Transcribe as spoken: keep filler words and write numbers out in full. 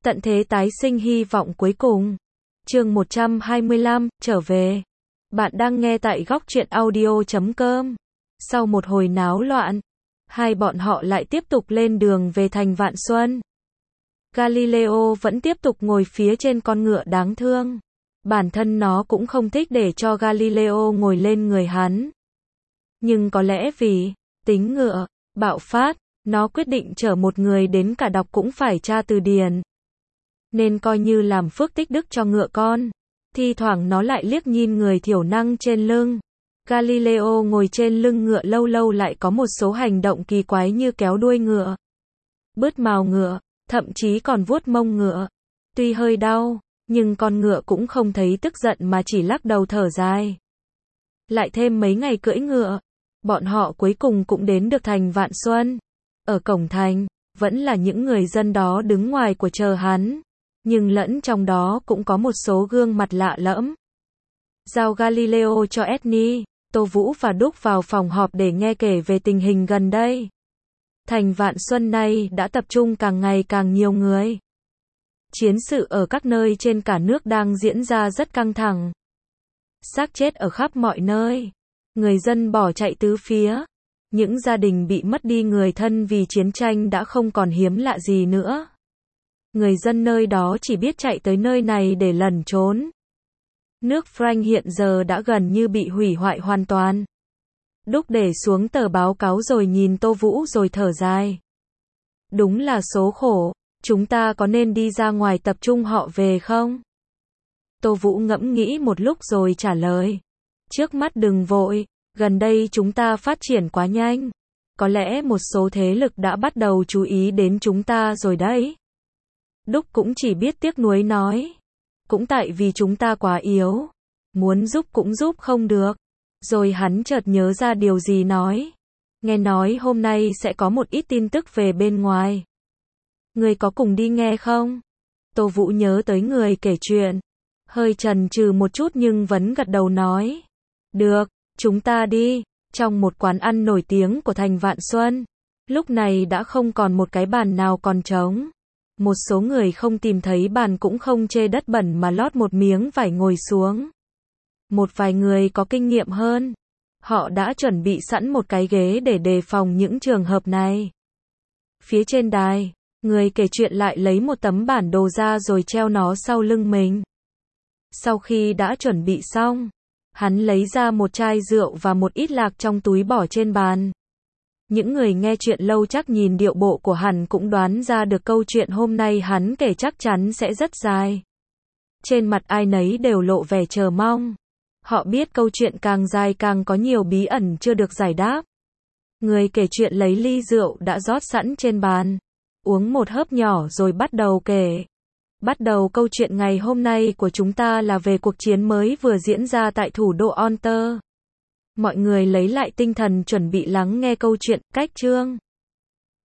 Tận thế tái sinh hy vọng cuối cùng. Chương một trăm hai mươi lăm, trở về. Bạn đang nghe tại góc truyện audio chấm com. Sau một hồi náo loạn, hai bọn họ lại tiếp tục lên đường về thành Vạn Xuân. Galileo vẫn tiếp tục ngồi phía trên con ngựa đáng thương. Bản thân nó cũng không thích để cho Galileo ngồi lên người hắn. Nhưng có lẽ vì tính ngựa bạo phát, nó quyết định chở một người đến cả đọc cũng phải tra từ điển. Nên coi như làm phước tích đức cho ngựa con. Thi thoảng nó lại liếc nhìn người thiểu năng trên lưng. Galileo ngồi trên lưng ngựa lâu lâu lại có một số hành động kỳ quái như kéo đuôi ngựa, bứt mào ngựa, thậm chí còn vuốt mông ngựa. Tuy hơi đau, nhưng con ngựa cũng không thấy tức giận mà chỉ lắc đầu thở dài. Lại thêm mấy ngày cưỡi ngựa, bọn họ cuối cùng cũng đến được thành Vạn Xuân. Ở cổng thành, vẫn là những người dân đó đứng ngoài của chờ hắn. Nhưng lẫn trong đó cũng có một số gương mặt lạ lẫm. Giao Galileo cho Edney, Tô Vũ và Đúc vào phòng họp để nghe kể về tình hình gần đây. Thành Vạn Xuân nay đã tập trung càng ngày càng nhiều người. Chiến sự ở các nơi trên cả nước đang diễn ra rất căng thẳng. Xác chết ở khắp mọi nơi. Người dân bỏ chạy tứ phía. Những gia đình bị mất đi người thân vì chiến tranh đã không còn hiếm lạ gì nữa. Người dân nơi đó chỉ biết chạy tới nơi này để lẩn trốn. Nước Frank hiện giờ đã gần như bị hủy hoại hoàn toàn. Đúc để xuống tờ báo cáo rồi nhìn Tô Vũ rồi thở dài. Đúng là số khổ, chúng ta có nên đi ra ngoài tập trung họ về không? Tô Vũ ngẫm nghĩ một lúc rồi trả lời. Trước mắt đừng vội, gần đây chúng ta phát triển quá nhanh. Có lẽ một số thế lực đã bắt đầu chú ý đến chúng ta rồi đấy. Đúc cũng chỉ biết tiếc nuối nói. Cũng tại vì chúng ta quá yếu. Muốn giúp cũng giúp không được. Rồi hắn chợt nhớ ra điều gì nói. Nghe nói hôm nay sẽ có một ít tin tức về bên ngoài. Người có cùng đi nghe không? Tô Vũ nhớ tới người kể chuyện. Hơi chần chừ một chút nhưng vẫn gật đầu nói. Được, chúng ta đi. Trong một quán ăn nổi tiếng của thành Vạn Xuân. Lúc này đã không còn một cái bàn nào còn trống. Một số người không tìm thấy bàn cũng không chê đất bẩn mà lót một miếng vải ngồi xuống. Một vài người có kinh nghiệm hơn. Họ đã chuẩn bị sẵn một cái ghế để đề phòng những trường hợp này. Phía trên đài, người kể chuyện lại lấy một tấm bản đồ ra rồi treo nó sau lưng mình. Sau khi đã chuẩn bị xong, hắn lấy ra một chai rượu và một ít lạc trong túi bỏ trên bàn. Những người nghe chuyện lâu chắc nhìn điệu bộ của hắn cũng đoán ra được câu chuyện hôm nay hắn kể chắc chắn sẽ rất dài. Trên mặt ai nấy đều lộ vẻ chờ mong. Họ biết câu chuyện càng dài càng có nhiều bí ẩn chưa được giải đáp. Người kể chuyện lấy ly rượu đã rót sẵn trên bàn. Uống một hớp nhỏ rồi bắt đầu kể. Bắt đầu câu chuyện ngày hôm nay của chúng ta là về cuộc chiến mới vừa diễn ra tại thủ đô Onter. Mọi người lấy lại tinh thần chuẩn bị lắng nghe câu chuyện, cách chương.